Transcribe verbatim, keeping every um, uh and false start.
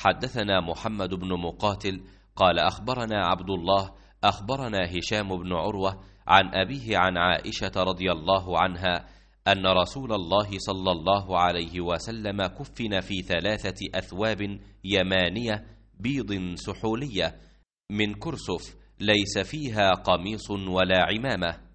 حدثنا محمد بن مقاتل قال أخبرنا عبد الله أخبرنا هشام بن عروة عن أبيه عن عائشة رضي الله عنها أن رسول الله صلى الله عليه وسلم كفن في ثلاثة أثواب يمانية بيض سحولية من كرسف ليس فيها قميص ولا عمامة.